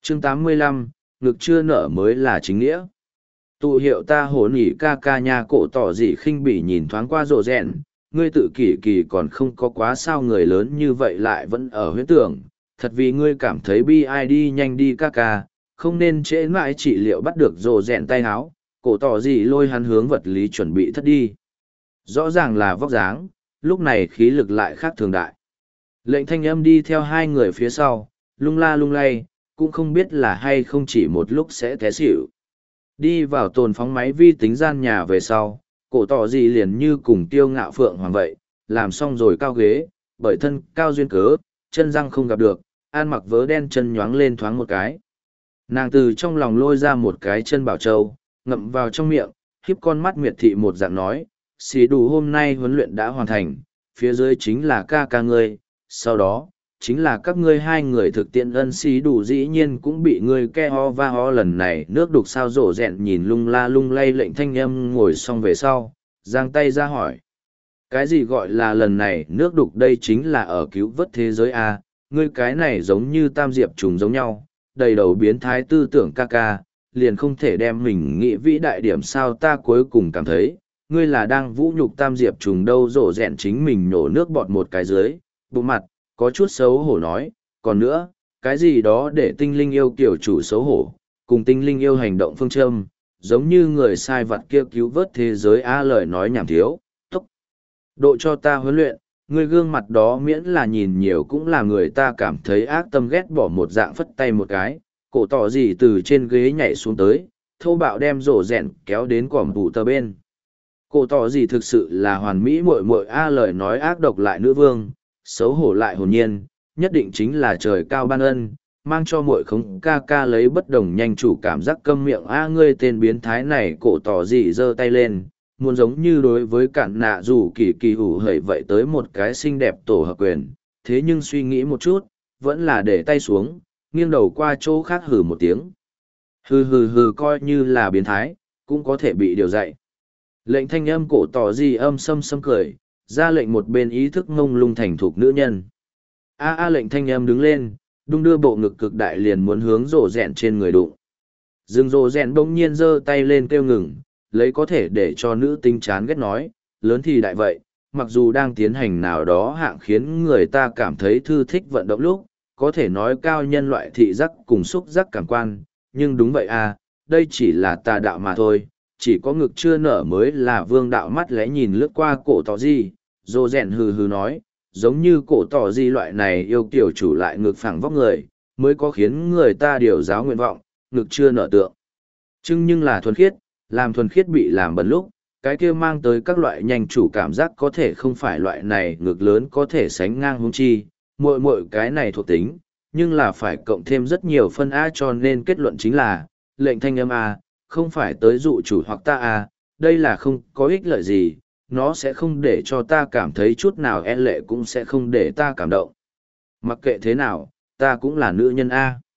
Chương 85, ngực chưa nở mới là chính nghĩa. Tụ hiệu ta hổ nỉ ca ca nha, cổ tỏ gì khinh bỉ nhìn thoáng qua rộ rèn, ngươi tự kỷ kỳ còn không có quá sao người lớn như vậy lại vẫn ở huyết tưởng, thật vì ngươi cảm thấy bi ai, đi nhanh đi ca ca, không nên trễ mãi trị liệu. Bắt được rộ rèn tay háo, cổ tỏ gì lôi hắn hướng vật lý chuẩn bị thất đi. Rõ ràng là vóc dáng, lúc này khí lực lại khác thường đại. Lệnh thanh âm đi theo hai người phía sau, lung la lung lay, cũng không biết là hay không chỉ một lúc sẽ té xỉu. Đi vào tồn phóng máy vi tính gian nhà về sau, cổ tỏ gì liền như cùng tiêu ngạo phượng hoàng vậy, làm xong rồi cao ghế, bởi thân cao duyên cớ, chân răng không gặp được, ăn mặc vớ đen chân nhoáng lên thoáng một cái. Nàng từ trong lòng lôi ra một cái chân bảo châu, ngậm vào trong miệng, khiếp con mắt miệt thị một dạng nói, xì đủ hôm nay huấn luyện đã hoàn thành, phía dưới chính là ca ca ngươi, sau đó, chính là các ngươi hai người thực tiễn. Ân xì đủ dĩ nhiên cũng bị ngươi ke ho va ho. Lần này nước đục sao rổ rẹn nhìn lung la lung lay lệnh thanh âm ngồi xong về sau, giang tay ra hỏi. Cái gì gọi là lần này nước đục? Đây chính là ở cứu vớt thế giới à, ngươi cái này giống như tam diệp trùng giống nhau, đầy đầu biến thái tư tưởng ca ca, liền không thể đem mình nghĩ vĩ đại điểm sao? Ta cuối cùng cảm thấy, ngươi là đang vũ nhục tam diệp trùng đâu. Rổ rẹn chính mình nhổ nước bọt một cái dưới, bụng mặt, có chút xấu hổ nói, còn nữa, cái gì đó để tinh linh yêu kiểu chủ xấu hổ, cùng tinh linh yêu hành động phương châm, giống như người sai vặt kia cứu vớt thế giới á. Lời nói nhảm thiếu, tốc độ cho ta huấn luyện, người gương mặt đó miễn là nhìn nhiều cũng là người ta cảm thấy ác tâm ghét bỏ một dạng. Phất tay một cái, cổ tỏ gì từ trên ghế nhảy xuống tới, thô bạo đem rổ rẹn kéo đến cỏm tủ tờ bên. Cổ tỏ gì thực sự là hoàn mỹ muội muội a. Lời nói ác độc lại nữ vương, xấu hổ lại hồn nhiên, nhất định chính là trời cao ban ân, mang cho muội không ca ca lấy bất đồng nhanh chủ cảm giác. Câm miệng a. Ngươi tên biến thái này. Cổ tỏ gì giơ tay lên, muốn giống như đối với cạn nạ dù kỳ kỳ hủ hẩy vậy tới một cái xinh đẹp tổ hợp quyền, thế nhưng suy nghĩ một chút, vẫn là để tay xuống, nghiêng đầu qua chỗ khác hừ một tiếng. Hừ hừ hừ, coi như là biến thái, cũng có thể bị điều dạy. Lệnh thanh âm cổ tỏ gì âm sâm sâm cười, ra lệnh một bên ý thức ngông lung thành thục nữ nhân. A lệnh thanh âm đứng lên, đung đưa bộ ngực cực đại liền muốn hướng rổ rẹn trên người đụng. Dừng rổ rẹn bỗng nhiên giơ tay lên kêu ngừng, lấy có thể để cho nữ tính chán ghét nói, lớn thì đại vậy, mặc dù đang tiến hành nào đó hạng khiến người ta cảm thấy thư thích vận động lúc, có thể nói cao nhân loại thị giác cùng xúc giác cảm quan, nhưng đúng vậy à, đây chỉ là tà đạo mà thôi, chỉ có ngực chưa nở mới là vương đạo. Mắt lẽ nhìn lướt qua cổ tỏ gì, rồ rèn hừ hừ nói, giống như cổ tỏ gì loại này yêu kiểu chủ lại ngực phẳng vóc người, mới có khiến người ta điều giáo nguyện vọng, ngực chưa nở tượng. Nhưng là thuần khiết, làm thuần khiết bị làm bẩn lúc, cái kia mang tới các loại nhanh chủ cảm giác có thể không phải loại này ngực lớn có thể sánh ngang huống chi, muội cái này thuộc tính, nhưng là phải cộng thêm rất nhiều phân A. Cho nên kết luận chính là, lệnh thanh âm A, không phải tới dụ chủ hoặc ta A, đây là không có ích lợi gì, nó sẽ không để cho ta cảm thấy chút nào e lệ, cũng sẽ không để ta cảm động. Mặc kệ thế nào, ta cũng là nữ nhân A.